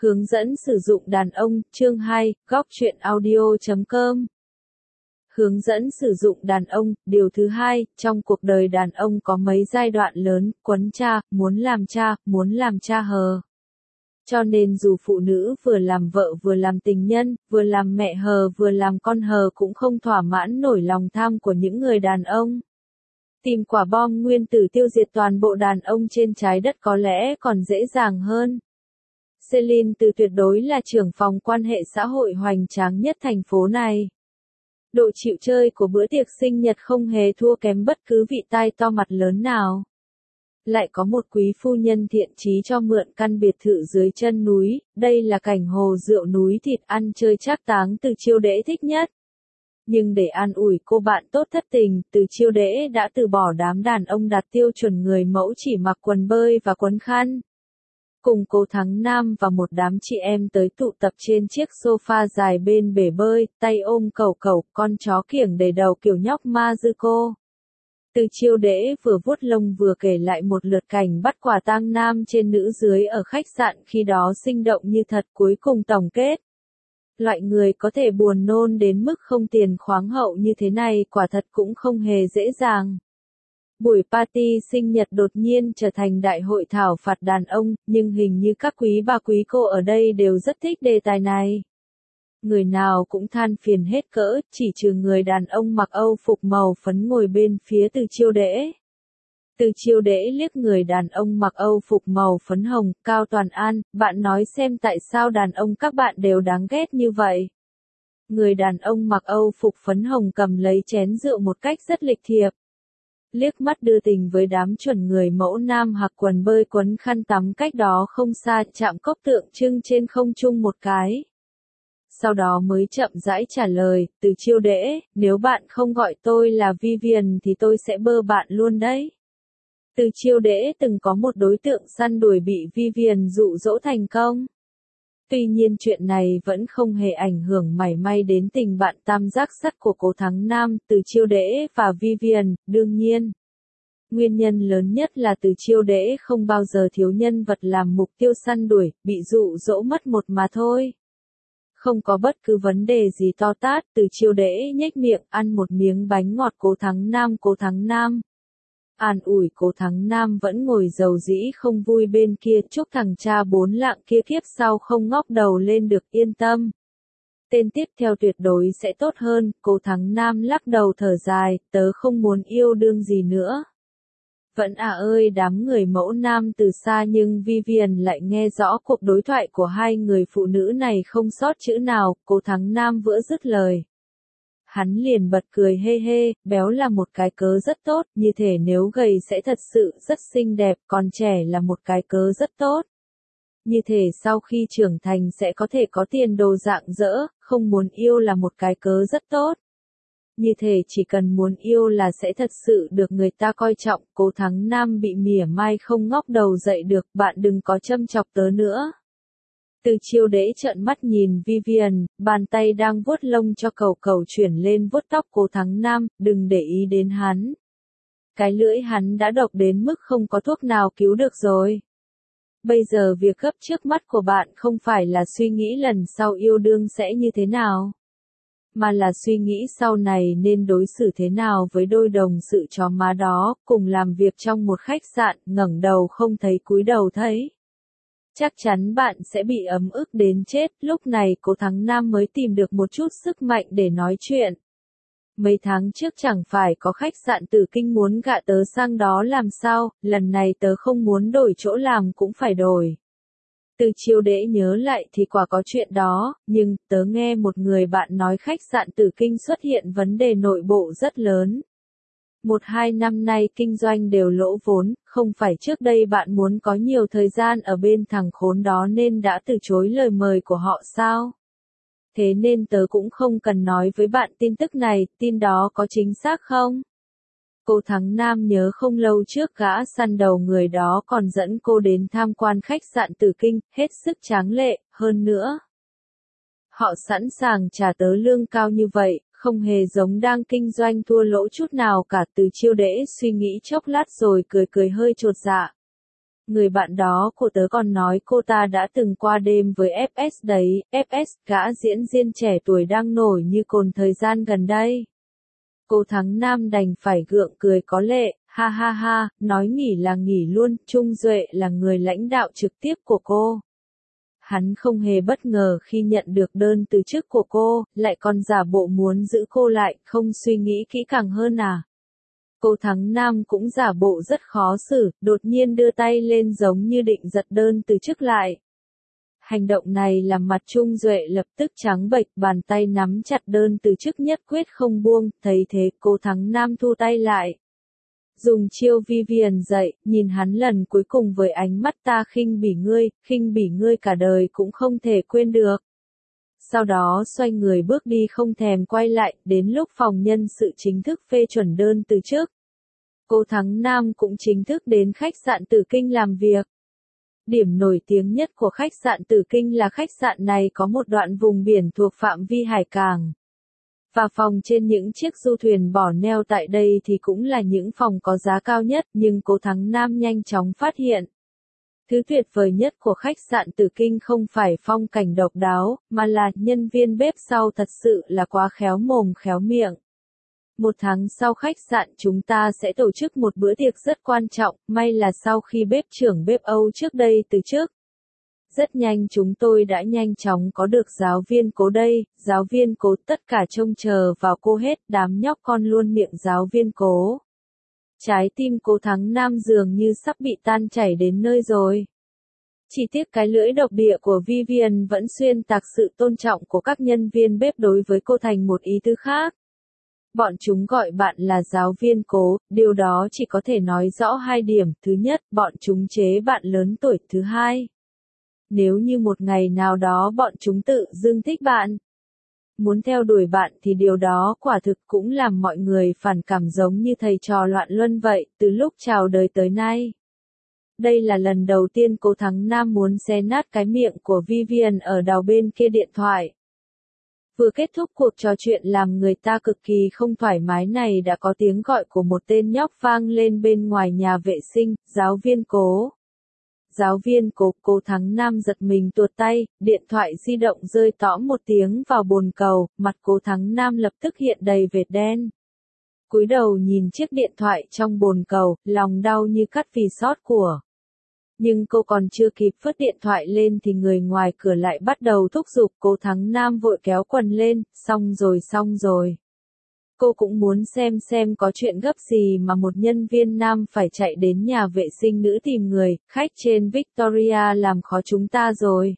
Hướng dẫn sử dụng đàn ông, chương 2, góc truyện audio.com. Hướng dẫn sử dụng đàn ông, điều thứ hai, trong cuộc đời đàn ông có mấy giai đoạn lớn, quấn cha, muốn làm cha hờ. Cho nên dù phụ nữ vừa làm vợ vừa làm tình nhân, vừa làm mẹ hờ vừa làm con hờ cũng không thỏa mãn nổi lòng tham của những người đàn ông. Tìm quả bom nguyên tử tiêu diệt toàn bộ đàn ông trên trái đất có lẽ còn dễ dàng hơn. Celine Từ tuyệt đối là trưởng phòng quan hệ xã hội hoành tráng nhất thành phố này. Độ chịu chơi của bữa tiệc sinh nhật không hề thua kém bất cứ vị tai to mặt lớn nào. Lại có một quý phu nhân thiện chí cho mượn căn biệt thự dưới chân núi, đây là cảnh hồ rượu núi thịt ăn chơi trác táng Từ Chiêu Đễ thích nhất. Nhưng để an ủi cô bạn tốt thất tình, Từ Chiêu Đễ đã từ bỏ đám đàn ông đạt tiêu chuẩn người mẫu chỉ mặc quần bơi và quấn khăn. Cùng Cố Thắng Nam và một đám chị em tới tụ tập trên chiếc sofa dài bên bể bơi, tay ôm cẩu cẩu, con chó kiểng đầy đầu kiểu nhóc Mazuko. Từ Chiêu Đễ vừa vuốt lông vừa kể lại một lượt cảnh bắt quả tang nam trên nữ dưới ở khách sạn khi đó sinh động như thật, cuối cùng tổng kết. Loại người có thể buồn nôn đến mức không tiền khoáng hậu như thế này quả thật cũng không hề dễ dàng. Buổi party sinh nhật đột nhiên trở thành đại hội thảo phạt đàn ông, nhưng hình như các quý bà quý cô ở đây đều rất thích đề tài này. Người nào cũng than phiền hết cỡ, chỉ trừ người đàn ông mặc Âu phục màu phấn ngồi bên phía Từ Chiêu Đễ. Từ Chiêu Đễ liếc người đàn ông mặc Âu phục màu phấn hồng, Cao Toàn An, bạn nói xem tại sao đàn ông các bạn đều đáng ghét như vậy. Người đàn ông mặc Âu phục phấn hồng cầm lấy chén rượu một cách rất lịch thiệp. Liếc mắt đưa tình với đám chuẩn người mẫu nam mặc quần bơi quấn khăn tắm cách đó không xa, chạm cốc tượng trưng trên không trung một cái. Sau đó mới chậm rãi trả lời, Từ Chiêu Đễ, nếu bạn không gọi tôi là Vivian thì tôi sẽ bơ bạn luôn đấy. Từ Chiêu Đễ từng có một đối tượng săn đuổi bị Vivian dụ dỗ thành công. Tuy nhiên chuyện này vẫn không hề ảnh hưởng mảy may đến tình bạn tam giác sắt của Cố Thắng Nam, Từ Chiêu Đễ và Vivian, đương nhiên. Nguyên nhân lớn nhất là Từ Chiêu Đễ không bao giờ thiếu nhân vật làm mục tiêu săn đuổi, bị dụ dỗ mất một mà thôi. Không có bất cứ vấn đề gì to tát, Từ Chiêu Đễ nhếch miệng ăn một miếng bánh ngọt Cố Thắng Nam. An ủi Cố Thắng Nam vẫn ngồi dầu dĩ không vui bên kia, chúc thằng cha bốn lạng kia kiếp sau không ngóc đầu lên được, yên tâm. Tên tiếp theo tuyệt đối sẽ tốt hơn, Cố Thắng Nam lắc đầu thở dài, tớ không muốn yêu đương gì nữa. Vẫn ơi đám người mẫu nam từ xa nhưng Vivian lại nghe rõ cuộc đối thoại của hai người phụ nữ này không sót chữ nào, Cố Thắng Nam vỡ dứt lời. Hắn liền bật cười hê hê, béo là một cái cớ rất tốt, như thể nếu gầy sẽ thật sự rất xinh đẹp, còn trẻ là một cái cớ rất tốt. Như thể sau khi trưởng thành sẽ có thể có tiền đồ rạng rỡ, không muốn yêu là một cái cớ rất tốt. Như thể chỉ cần muốn yêu là sẽ thật sự được người ta coi trọng, Cố Thắng Nam bị mỉa mai không ngóc đầu dậy được, bạn đừng có châm chọc tớ nữa. Từ Chiêu Đễ trợn mắt nhìn Vivian, bàn tay đang vuốt lông cho cẩu cẩu chuyển lên vuốt tóc Cố Thắng Nam, đừng để ý đến hắn. Cái lưỡi hắn đã độc đến mức không có thuốc nào cứu được rồi. Bây giờ việc gấp trước mắt của bạn không phải là suy nghĩ lần sau yêu đương sẽ như thế nào, mà là suy nghĩ sau này nên đối xử thế nào với đôi đồng sự chó má đó, cùng làm việc trong một khách sạn, ngẩng đầu không thấy cúi đầu thấy. Chắc chắn bạn sẽ bị ấm ức đến chết, lúc này Cố Thắng Nam mới tìm được một chút sức mạnh để nói chuyện. Mấy tháng trước chẳng phải có khách sạn Tử Kinh muốn gạ tớ sang đó làm sao, lần này tớ không muốn đổi chỗ làm cũng phải đổi. Từ Chiêu Đễ nhớ lại thì quả có chuyện đó, nhưng tớ nghe một người bạn nói khách sạn Tử Kinh xuất hiện vấn đề nội bộ rất lớn. 1-2 năm nay kinh doanh đều lỗ vốn, không phải trước đây bạn muốn có nhiều thời gian ở bên thằng khốn đó nên đã từ chối lời mời của họ sao? Thế nên tớ cũng không cần nói với bạn tin tức này, tin đó có chính xác không? Cố Thắng Nam nhớ không lâu trước gã săn đầu người đó còn dẫn cô đến tham quan khách sạn Tử Kinh, hết sức tráng lệ, hơn nữa. Họ sẵn sàng trả tớ lương cao như vậy, không hề giống đang kinh doanh thua lỗ chút nào cả. Từ Chiêu Đễ suy nghĩ chốc lát rồi cười cười hơi chột dạ. Người bạn đó của tớ còn nói cô ta đã từng qua đêm với FS đấy, FS, gã diễn viên trẻ tuổi đang nổi như cồn thời gian gần đây. Cô Thắng Nam đành phải gượng cười có lệ, ha ha ha, nói nghỉ là nghỉ luôn, Trung Duệ là người lãnh đạo trực tiếp của cô. Hắn không hề bất ngờ khi nhận được đơn từ chức của cô, lại còn giả bộ muốn giữ cô lại, không suy nghĩ kỹ càng hơn à. Cô Thắng Nam cũng giả bộ rất khó xử, đột nhiên đưa tay lên giống như định giật đơn từ chức lại. Hành động này làm mặt Trung Duệ lập tức trắng bệch, bàn tay nắm chặt đơn từ chức nhất quyết không buông, thấy thế cô Thắng Nam thu tay lại. Dùng chiêu Vivian dạy, nhìn hắn lần cuối cùng với ánh mắt ta khinh bỉ ngươi cả đời cũng không thể quên được. Sau đó xoay người bước đi không thèm quay lại, đến lúc phòng nhân sự chính thức phê chuẩn đơn từ chức. Cô Thắng Nam cũng chính thức đến khách sạn Tử Kinh làm việc. Điểm nổi tiếng nhất của khách sạn Tử Kinh là khách sạn này có một đoạn vùng biển thuộc phạm vi hải cảng. Và phòng trên những chiếc du thuyền bỏ neo tại đây thì cũng là những phòng có giá cao nhất, nhưng cô Thắng Nam nhanh chóng phát hiện. Thứ tuyệt vời nhất của khách sạn Tử Kinh không phải phong cảnh độc đáo, mà là nhân viên bếp sau thật sự là quá khéo mồm khéo miệng. 1 tháng sau khách sạn chúng ta sẽ tổ chức một bữa tiệc rất quan trọng, may là sau khi bếp trưởng bếp Âu trước đây từ chức. Rất nhanh chúng tôi đã nhanh chóng có được giáo viên Cố đây, giáo viên Cố tất cả trông chờ vào cô hết, đám nhóc con luôn miệng giáo viên Cố. Trái tim cô Thắng Nam dường như sắp bị tan chảy đến nơi rồi. Chỉ tiếc cái lưỡi độc địa của Vivian vẫn xuyên tạc sự tôn trọng của các nhân viên bếp đối với cô thành một ý tứ khác. Bọn chúng gọi bạn là giáo viên Cố, điều đó chỉ có thể nói rõ 2 điểm, thứ nhất, bọn chúng chế bạn lớn tuổi, thứ hai. Nếu như một ngày nào đó bọn chúng tự dưng thích bạn, muốn theo đuổi bạn thì điều đó quả thực cũng làm mọi người phản cảm giống như thầy trò loạn luân vậy, từ lúc chào đời tới nay. Đây là lần đầu tiên cô Thắng Nam muốn xé nát cái miệng của Vivian ở đầu bên kia điện thoại. Vừa kết thúc cuộc trò chuyện làm người ta cực kỳ không thoải mái này đã có tiếng gọi của một tên nhóc vang lên bên ngoài nhà vệ sinh, giáo viên Cố. Giáo viên Cố, cô Thắng Nam giật mình tuột tay, điện thoại di động rơi tõm một tiếng vào bồn cầu, mặt cô Thắng Nam lập tức hiện đầy vệt đen. Cúi đầu nhìn chiếc điện thoại trong bồn cầu, lòng đau như cắt vì xót của. Nhưng cô còn chưa kịp vứt điện thoại lên thì người ngoài cửa lại bắt đầu thúc giục, cô Thắng Nam vội kéo quần lên, xong rồi. Cô cũng muốn xem có chuyện gấp gì mà một nhân viên nam phải chạy đến nhà vệ sinh nữ tìm người, khách trên Victoria làm khó chúng ta rồi.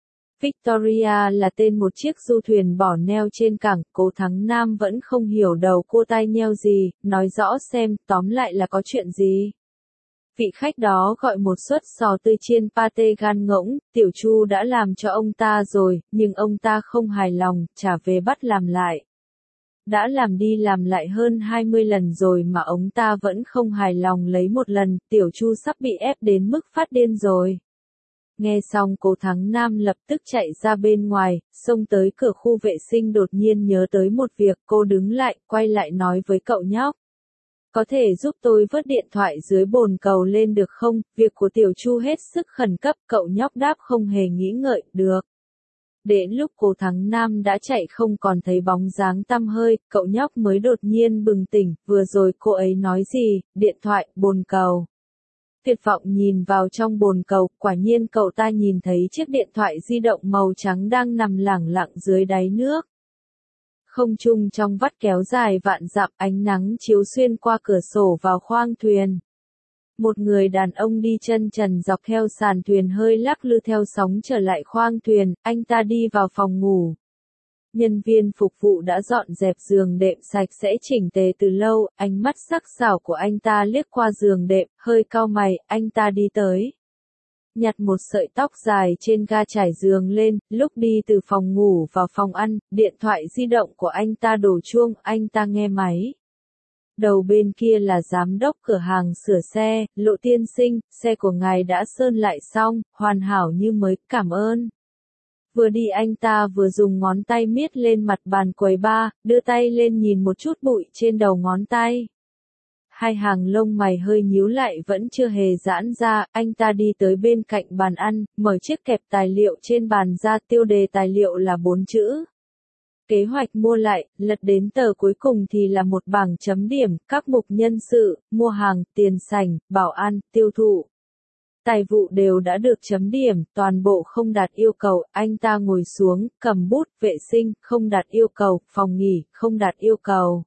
Victoria là tên một chiếc du thuyền bỏ neo trên cảng, cô Thắng Nam vẫn không hiểu đầu cô tai nheo gì, nói rõ xem, tóm lại là có chuyện gì. Vị khách đó gọi một suất sò tươi chiên pate gan ngỗng, Tiểu Chu đã làm cho ông ta rồi, nhưng ông ta không hài lòng, trả về bắt làm lại. Đã làm đi làm lại hơn 20 lần rồi mà ông ta vẫn không hài lòng lấy một lần, Tiểu Chu sắp bị ép đến mức phát điên rồi. Nghe xong cô Thắng Nam lập tức chạy ra bên ngoài, xông tới cửa khu vệ sinh đột nhiên nhớ tới một việc, cô đứng lại, quay lại nói với cậu nhóc. Có thể giúp tôi vớt điện thoại dưới bồn cầu lên được không, việc của Tiểu Chu hết sức khẩn cấp, cậu nhóc đáp không hề nghĩ ngợi, được. Đến lúc cô Thắng Nam đã chạy không còn thấy bóng dáng tăm hơi, cậu nhóc mới đột nhiên bừng tỉnh, vừa rồi cô ấy nói gì, điện thoại, bồn cầu. Tuyệt vọng nhìn vào trong bồn cầu, quả nhiên cậu ta nhìn thấy chiếc điện thoại di động màu trắng đang nằm lẳng lặng dưới đáy nước. Không trung trong vắt kéo dài vạn dặm, ánh nắng chiếu xuyên qua cửa sổ vào khoang thuyền. Một người đàn ông đi chân trần dọc theo sàn thuyền hơi lắc lư theo sóng trở lại khoang thuyền, anh ta đi vào phòng ngủ. Nhân viên phục vụ đã dọn dẹp giường đệm sạch sẽ chỉnh tề từ lâu, ánh mắt sắc sảo của anh ta liếc qua giường đệm, hơi cau mày, anh ta đi tới. Nhặt một sợi tóc dài trên ga trải giường lên, lúc đi từ phòng ngủ vào phòng ăn, điện thoại di động của anh ta đổ chuông, anh ta nghe máy. Đầu bên kia là giám đốc cửa hàng sửa xe, Lộ tiên sinh, xe của ngài đã sơn lại xong, hoàn hảo như mới, cảm ơn. Vừa đi anh ta vừa dùng ngón tay miết lên mặt bàn quầy bar, đưa tay lên nhìn một chút bụi trên đầu ngón tay. Hai hàng lông mày hơi nhíu lại vẫn chưa hề giãn ra, anh ta đi tới bên cạnh bàn ăn, mở chiếc kẹp tài liệu trên bàn ra, tiêu đề tài liệu là 4 chữ. Kế hoạch mua lại, lật đến tờ cuối cùng thì là một bảng chấm điểm, các mục nhân sự, mua hàng, tiền sảnh, bảo an, tiêu thụ. Tài vụ đều đã được chấm điểm, toàn bộ không đạt yêu cầu, anh ta ngồi xuống, cầm bút, vệ sinh, không đạt yêu cầu, phòng nghỉ, không đạt yêu cầu.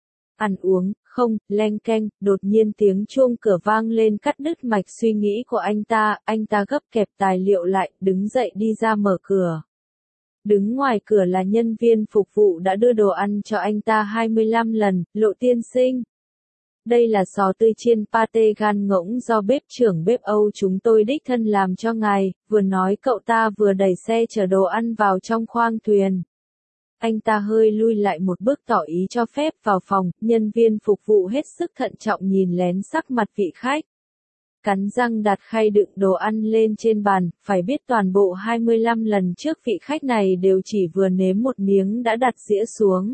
Ăn uống, không, leng keng, đột nhiên tiếng chuông cửa vang lên cắt đứt mạch suy nghĩ của anh ta gấp kẹp tài liệu lại, đứng dậy đi ra mở cửa. Đứng ngoài cửa là nhân viên phục vụ đã đưa đồ ăn cho anh ta 25 lần, Lộ tiên sinh. Đây là sò tươi chiên pate gan ngỗng do bếp trưởng bếp Âu chúng tôi đích thân làm cho ngài, vừa nói cậu ta vừa đẩy xe chở đồ ăn vào trong khoang thuyền. Anh ta hơi lui lại một bước tỏ ý cho phép vào phòng, nhân viên phục vụ hết sức thận trọng nhìn lén sắc mặt vị khách. Cắn răng đặt khay đựng đồ ăn lên trên bàn, phải biết toàn bộ 25 lần trước vị khách này đều chỉ vừa nếm một miếng đã đặt dĩa xuống.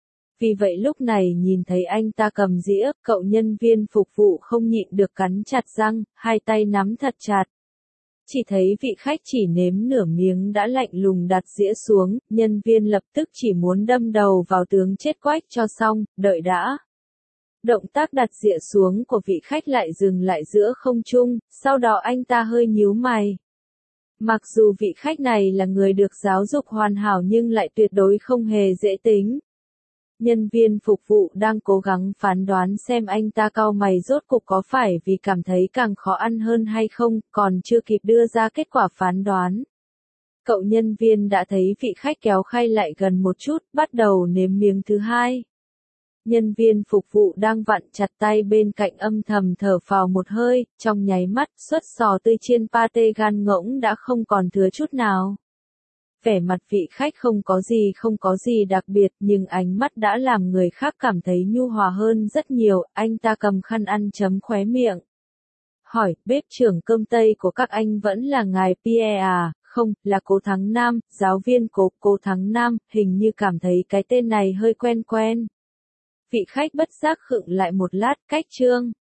Vì vậy lúc này nhìn thấy anh ta cầm dĩa, cậu nhân viên phục vụ không nhịn được cắn chặt răng, hai tay nắm thật chặt. Chỉ thấy vị khách chỉ nếm nửa miếng đã lạnh lùng đặt dĩa xuống, nhân viên lập tức chỉ muốn đâm đầu vào tướng chết quách cho xong, đợi đã. Động tác đặt dĩa xuống của vị khách lại dừng lại giữa không trung, sau đó anh ta hơi nhíu mày. Mặc dù vị khách này là người được giáo dục hoàn hảo nhưng lại tuyệt đối không hề dễ tính. Nhân viên phục vụ đang cố gắng phán đoán xem anh ta cau mày rốt cục có phải vì cảm thấy càng khó ăn hơn hay không, còn chưa kịp đưa ra kết quả phán đoán. Cậu nhân viên đã thấy vị khách kéo khay lại gần một chút, bắt đầu nếm miếng thứ hai. Nhân viên phục vụ đang vặn chặt tay bên cạnh âm thầm thở phào một hơi, trong nháy mắt, suất sò tươi chiên pate gan ngỗng đã không còn thừa chút nào. Vẻ mặt vị khách không có gì đặc biệt nhưng ánh mắt đã làm người khác cảm thấy nhu hòa hơn rất nhiều, anh ta cầm khăn ăn chấm khóe miệng. Hỏi, bếp trưởng cơm Tây của các anh vẫn là ngài Pierre à? Không, là Cố Thắng Nam, giáo viên Cố Thắng Nam, hình như cảm thấy cái tên này hơi quen quen. Vị khách bất giác khựng lại một lát, cách chương.